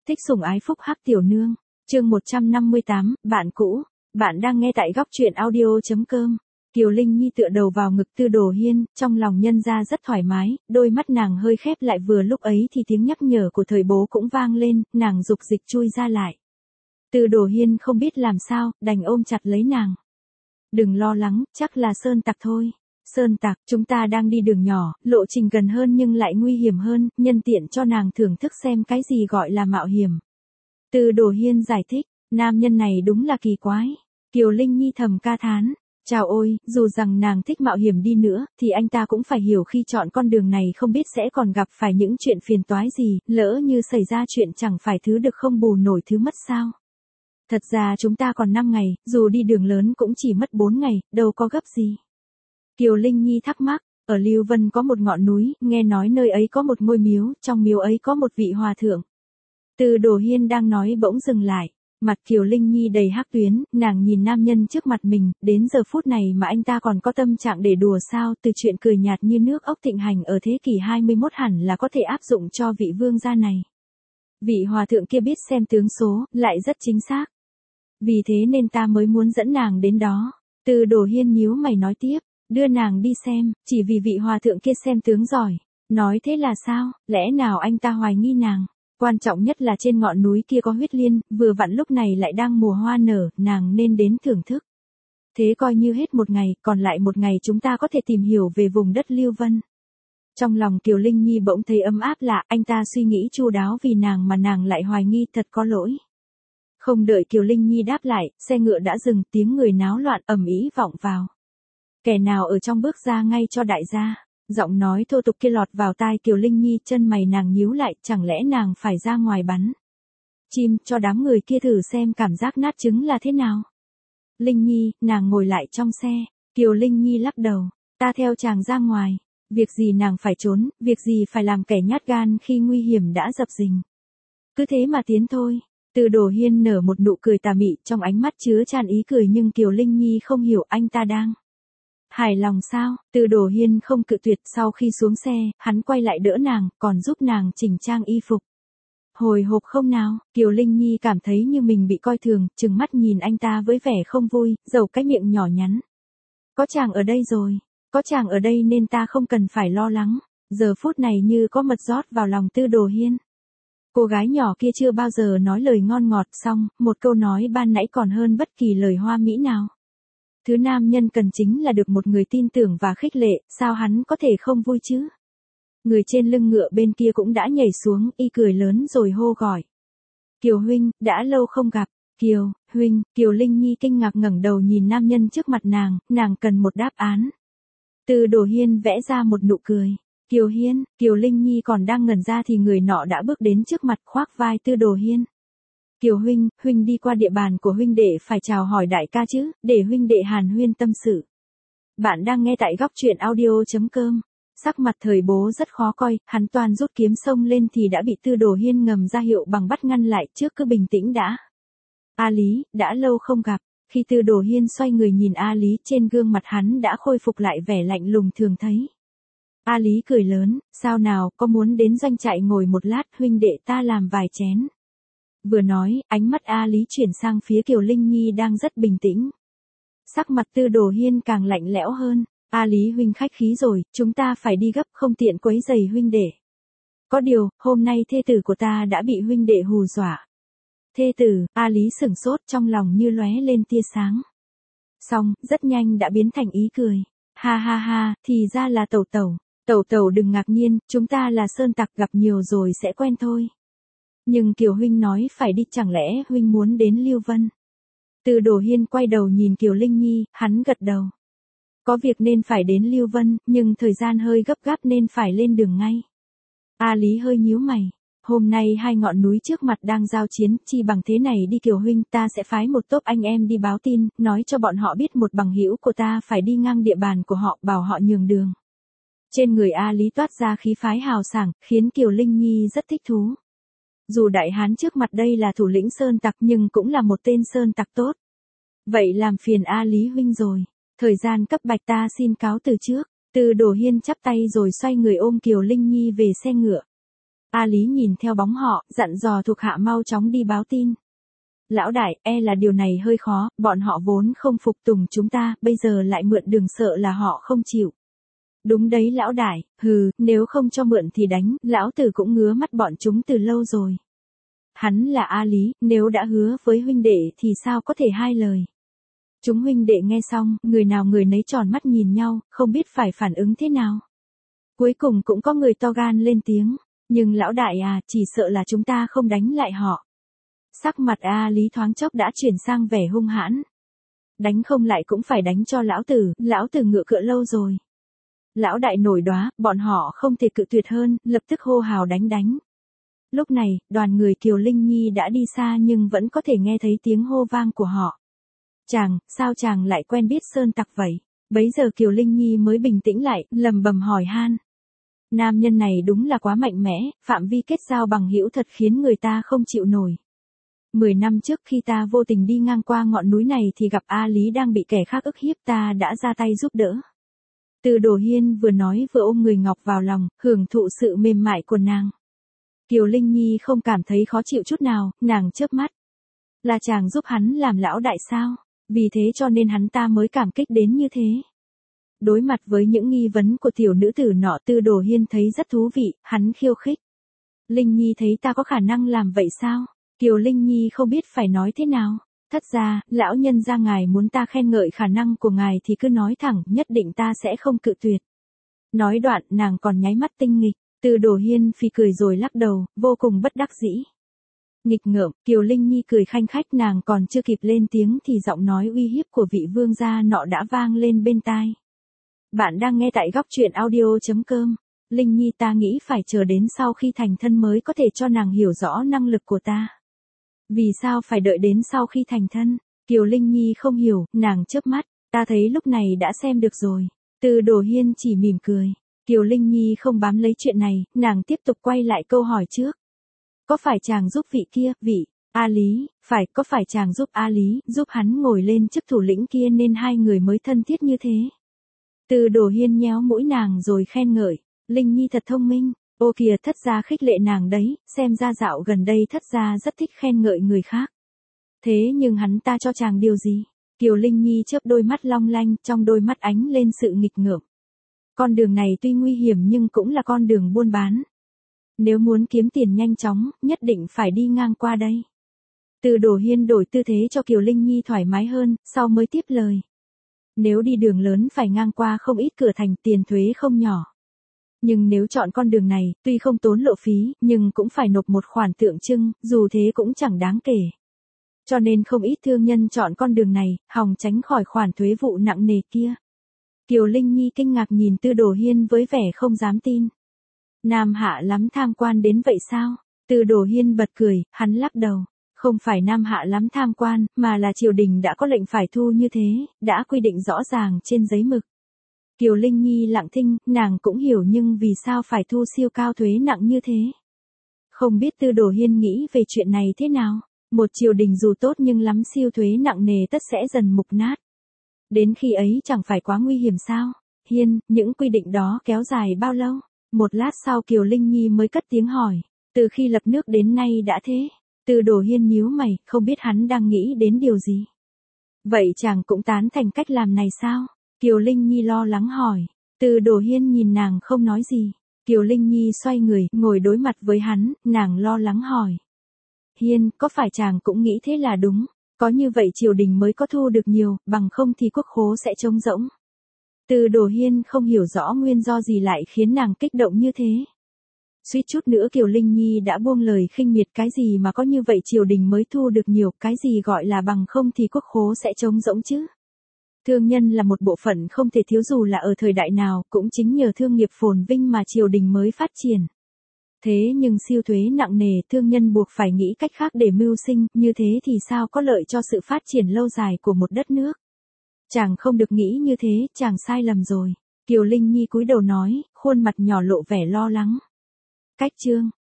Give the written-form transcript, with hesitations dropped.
Thích sủng ái phúc hắc tiểu nương. Chương 158, bạn cũ. Bạn đang nghe tại góc truyện audio.com. Kiều Linh Nhi tựa đầu vào ngực Tư Đồ Hiên, trong lòng nhân ra rất thoải mái, đôi mắt nàng hơi khép lại, vừa lúc ấy thì tiếng nhắc nhở của thời bố cũng vang lên, nàng dục dịch chui ra lại. Tư Đồ Hiên không biết làm sao, đành ôm chặt lấy nàng. Đừng lo lắng, chắc là sơn tặc thôi. Sơn tặc, chúng ta đang đi đường nhỏ, lộ trình gần hơn nhưng lại nguy hiểm hơn, nhân tiện cho nàng thưởng thức xem cái gì gọi là mạo hiểm. Tư Đồ Hiên giải thích, nam nhân này đúng là kỳ quái. Kiều Linh Nhi thầm ca thán. Chào ôi, dù rằng nàng thích mạo hiểm đi nữa, thì anh ta cũng phải hiểu khi chọn con đường này không biết sẽ còn gặp phải những chuyện phiền toái gì, lỡ như xảy ra chuyện chẳng phải thứ được không bù nổi thứ mất sao. Thật ra chúng ta còn 5 ngày, dù đi đường lớn cũng chỉ mất 4 ngày, đâu có gấp gì. Kiều Linh Nhi thắc mắc, ở Lưu Vân có một ngọn núi, nghe nói nơi ấy có một ngôi miếu, trong miếu ấy có một vị hòa thượng. Tư Đồ Hiên đang nói bỗng dừng lại. Mặt Kiều Linh Nhi đầy hắc tuyến, nàng nhìn nam nhân trước mặt mình, đến giờ phút này mà anh ta còn có tâm trạng để đùa sao, từ chuyện cười nhạt như nước ốc thịnh hành ở thế kỷ 21 hẳn là có thể áp dụng cho vị vương gia này. Vị hòa thượng kia biết xem tướng số, lại rất chính xác. Vì thế nên ta mới muốn dẫn nàng đến đó. Tư Đồ Hiên nhíu mày nói tiếp, đưa nàng đi xem, chỉ vì vị hòa thượng kia xem tướng giỏi. Nói thế là sao, lẽ nào anh ta hoài nghi nàng? Quan trọng nhất là trên ngọn núi kia có huyết liên, vừa vặn lúc này lại đang mùa hoa nở, nàng nên đến thưởng thức. Thế coi như hết một ngày, còn lại một ngày chúng ta có thể tìm hiểu về vùng đất Lưu Vân. Trong lòng Kiều Linh Nhi bỗng thấy ấm áp lạ, anh ta suy nghĩ chu đáo vì nàng mà nàng lại hoài nghi, thật có lỗi. Không đợi Kiều Linh Nhi đáp lại, xe ngựa đã dừng, tiếng người náo loạn ầm ĩ vọng vào. Kẻ nào ở trong bước ra ngay cho đại gia. Giọng nói thô tục kia lọt vào tai Kiều Linh Nhi, chân mày nàng nhíu lại, chẳng lẽ nàng phải ra ngoài bắn chim cho đám người kia thử xem cảm giác nát trứng là thế nào. Linh Nhi, nàng ngồi lại trong xe. Kiều Linh Nhi lắc đầu, ta theo chàng ra ngoài. Việc gì nàng phải trốn, việc gì phải làm kẻ nhát gan khi nguy hiểm đã dập dình. Cứ thế mà tiến thôi. Tư Đồ Hiên nở một nụ cười tà mị, trong ánh mắt chứa tràn ý cười, nhưng Kiều Linh Nhi không hiểu anh ta đang hài lòng sao. Tư Đồ Hiên không cự tuyệt, sau khi xuống xe, hắn quay lại đỡ nàng, còn giúp nàng chỉnh trang y phục. Hồi hộp không nào? Kiều Linh Nhi cảm thấy như mình bị coi thường, trừng mắt nhìn anh ta với vẻ không vui, dầu cái miệng nhỏ nhắn. Có chàng ở đây rồi, có chàng ở đây nên ta không cần phải lo lắng. Giờ phút này như có mật rót vào lòng Tư Đồ Hiên. Cô gái nhỏ kia chưa bao giờ nói lời ngon ngọt, xong, một câu nói ban nãy còn hơn bất kỳ lời hoa mỹ nào. Thứ nam nhân cần chính là được một người tin tưởng và khích lệ, sao hắn có thể không vui chứ? Người trên lưng ngựa bên kia cũng đã nhảy xuống, y cười lớn rồi hô gọi. Kiều huynh, đã lâu không gặp. Kiều, huynh. Kiều Linh Nhi kinh ngạc ngẩng đầu nhìn nam nhân trước mặt nàng cần một đáp án. Tư Đồ Hiên vẽ ra một nụ cười. Kiều Hiên, Kiều Linh Nhi còn đang ngẩn ra thì người nọ đã bước đến trước mặt, khoác vai Tư Đồ Hiên. Kiều huynh, huynh đi qua địa bàn của huynh đệ phải chào hỏi đại ca chứ, để huynh đệ hàn huyên tâm sự. Bạn đang nghe tại góc truyện audio.com. Sắc mặt thời bố rất khó coi, hắn toàn rút kiếm xông lên thì đã bị Tư Đồ Hiên ngầm ra hiệu bằng bắt ngăn lại, trước cứ bình tĩnh đã. A Lý, đã lâu không gặp. Khi Tư Đồ Hiên xoay người nhìn A Lý, trên gương mặt hắn đã khôi phục lại vẻ lạnh lùng thường thấy. A Lý cười lớn, sao nào, có muốn đến doanh trại ngồi một lát, huynh đệ ta làm vài chén. Vừa nói, ánh mắt A Lý chuyển sang phía Kiều Linh Nhi đang rất bình tĩnh. Sắc mặt Tư Đồ Hiên càng lạnh lẽo hơn. A Lý huynh khách khí rồi, chúng ta phải đi gấp, không tiện quấy rầy huynh đệ. Có điều, hôm nay thê tử của ta đã bị huynh đệ hù dọa. Thê tử? A Lý sửng sốt, trong lòng như lóe lên tia sáng. Xong, rất nhanh đã biến thành ý cười. Ha ha ha, thì ra là Tẩu Tẩu. Tẩu Tẩu đừng ngạc nhiên, chúng ta là sơn tặc, gặp nhiều rồi sẽ quen thôi. Nhưng Kiều huynh nói phải đi, chẳng lẽ huynh muốn đến Lưu Vân? Tư Đồ Hiên quay đầu nhìn Kiều Linh Nhi, hắn gật đầu. Có việc nên phải đến Lưu Vân, nhưng thời gian hơi gấp gáp nên phải lên đường ngay. A Lý hơi nhíu mày. Hôm nay hai ngọn núi trước mặt đang giao chiến, chi bằng thế này đi Kiều huynh, ta sẽ phái một tốp anh em đi báo tin, nói cho bọn họ biết một bằng hữu của ta phải đi ngang địa bàn của họ, bảo họ nhường đường. Trên người A Lý toát ra khí phái hào sảng, khiến Kiều Linh Nhi rất thích thú. Dù đại hán trước mặt đây là thủ lĩnh sơn tặc nhưng cũng là một tên sơn tặc tốt. Vậy làm phiền A Lý huynh rồi. Thời gian cấp bạch ta xin cáo từ trước. Tư Đồ Hiên chắp tay rồi xoay người ôm Kiều Linh Nhi về xe ngựa. A Lý nhìn theo bóng họ, dặn dò thuộc hạ mau chóng đi báo tin. Lão đại, là điều này hơi khó, bọn họ vốn không phục tùng chúng ta, bây giờ lại mượn đường sợ là họ không chịu. Đúng đấy lão đại, nếu không cho mượn thì đánh, lão tử cũng ngứa mắt bọn chúng từ lâu rồi. Hắn là A Lý, nếu đã hứa với huynh đệ thì sao có thể hai lời. Chúng huynh đệ nghe xong, người nào người nấy tròn mắt nhìn nhau, không biết phải phản ứng thế nào. Cuối cùng cũng có người to gan lên tiếng, nhưng lão đại chỉ sợ là chúng ta không đánh lại họ. Sắc mặt A Lý thoáng chốc đã chuyển sang vẻ hung hãn. Đánh không lại cũng phải đánh cho lão tử ngựa cựa lâu rồi. Lão đại nổi đoá, bọn họ không thể cự tuyệt hơn, lập tức hô hào đánh. Lúc này, đoàn người Kiều Linh Nhi đã đi xa nhưng vẫn có thể nghe thấy tiếng hô vang của họ. Sao chàng lại quen biết Sơn Tặc vậy? Bấy giờ Kiều Linh Nhi mới bình tĩnh lại, lầm bầm hỏi han. Nam nhân này đúng là quá mạnh mẽ, phạm vi kết giao bằng hữu thật khiến người ta không chịu nổi. 10 năm trước khi ta vô tình đi ngang qua ngọn núi này thì gặp A Lý đang bị kẻ khác ức hiếp, ta đã ra tay giúp đỡ. Từ Đồ Hiên vừa nói vừa ôm người ngọc vào lòng, hưởng thụ sự mềm mại của nàng. Kiều Linh Nhi không cảm thấy khó chịu chút nào, nàng chớp mắt. Là chàng giúp hắn làm lão đại sao? Vì thế cho nên hắn ta mới cảm kích đến như thế. Đối mặt với những nghi vấn của tiểu nữ tử nọ, Từ Đồ Hiên thấy rất thú vị, hắn khiêu khích. Linh Nhi thấy ta có khả năng làm vậy sao? Kiều Linh Nhi không biết phải nói thế nào. Thất ra, lão nhân gia ngài muốn ta khen ngợi khả năng của ngài thì cứ nói thẳng, nhất định ta sẽ không cự tuyệt. Nói đoạn, nàng còn nháy mắt tinh nghịch. Từ Đồ Hiên phì cười rồi lắc đầu, vô cùng bất đắc dĩ. Nghịch ngợm, Kiều Linh Nhi cười khanh khách, nàng còn chưa kịp lên tiếng thì giọng nói uy hiếp của vị vương gia nọ đã vang lên bên tai. Bạn đang nghe tại góc truyện audio.com. Linh Nhi, ta nghĩ phải chờ đến sau khi thành thân mới có thể cho nàng hiểu rõ năng lực của ta. Vì sao phải đợi đến sau khi thành thân? Kiều Linh Nhi không hiểu, nàng chớp mắt, ta thấy lúc này đã xem được rồi. Từ Đồ Hiên chỉ mỉm cười. Kiều Linh Nhi không bám lấy chuyện này, nàng tiếp tục quay lại câu hỏi trước. Có phải chàng giúp vị kia, A Lý, có phải chàng giúp A Lý, giúp hắn ngồi lên chức thủ lĩnh kia nên hai người mới thân thiết như thế? Từ Đồ Hiên nhéo mũi nàng rồi khen ngợi, Linh Nhi thật thông minh, ô kìa thất gia khích lệ nàng đấy, xem ra dạo gần đây thất gia rất thích khen ngợi người khác. Thế nhưng hắn ta cho chàng điều gì? Kiều Linh Nhi chớp đôi mắt long lanh, trong đôi mắt ánh lên sự nghịch ngợm. Con đường này tuy nguy hiểm nhưng cũng là con đường buôn bán. Nếu muốn kiếm tiền nhanh chóng, nhất định phải đi ngang qua đây. Từ Đồ Hiên đổi tư thế cho Kiều Linh Nhi thoải mái hơn, sau mới tiếp lời. Nếu đi đường lớn phải ngang qua không ít cửa thành, tiền thuế không nhỏ. Nhưng nếu chọn con đường này, tuy không tốn lộ phí, nhưng cũng phải nộp một khoản tượng trưng, dù thế cũng chẳng đáng kể. Cho nên không ít thương nhân chọn con đường này, hòng tránh khỏi khoản thuế vụ nặng nề kia. Kiều Linh Nhi kinh ngạc nhìn Từ Đồ Hiên với vẻ không dám tin. Nam hạ lắm tham quan đến vậy sao? Từ Đồ Hiên bật cười, hắn lắc đầu. Không phải Nam hạ lắm tham quan, mà là triều đình đã có lệnh phải thu như thế, đã quy định rõ ràng trên giấy mực. Kiều Linh Nhi lặng thinh, nàng cũng hiểu nhưng vì sao phải thu siêu cao thuế nặng như thế? Không biết Từ Đồ Hiên nghĩ về chuyện này thế nào? Một triều đình dù tốt nhưng lắm siêu thuế nặng nề tất sẽ dần mục nát. Đến khi ấy chẳng phải quá nguy hiểm sao? Hiên, những quy định đó kéo dài bao lâu? Một lát sau Kiều Linh Nhi mới cất tiếng hỏi. Từ khi lập nước đến nay đã thế. Từ Đồ Hiên nhíu mày, không biết hắn đang nghĩ đến điều gì. Vậy chàng cũng tán thành cách làm này sao? Kiều Linh Nhi lo lắng hỏi. Từ Đồ Hiên nhìn nàng không nói gì. Kiều Linh Nhi xoay người, ngồi đối mặt với hắn, nàng lo lắng hỏi. Hiên, có phải chàng cũng nghĩ thế là đúng? Có như vậy triều đình mới có thu được nhiều, bằng không thì quốc khố sẽ trống rỗng. Từ Đồ Hiên không hiểu rõ nguyên do gì lại khiến nàng kích động như thế. Suýt chút nữa Kiều Linh Nhi đã buông lời khinh miệt, cái gì mà có như vậy triều đình mới thu được nhiều, cái gì gọi là bằng không thì quốc khố sẽ trống rỗng chứ. Thương nhân là một bộ phận không thể thiếu dù là ở thời đại nào, cũng chính nhờ thương nghiệp phồn vinh mà triều đình mới phát triển. Thế nhưng siêu thuế nặng nề, thương nhân buộc phải nghĩ cách khác để mưu sinh, như thế thì sao có lợi cho sự phát triển lâu dài của một đất nước. Chàng không được nghĩ như thế, chàng sai lầm rồi. Kiều Linh Nhi cúi đầu nói, khuôn mặt nhỏ lộ vẻ lo lắng. Cách chương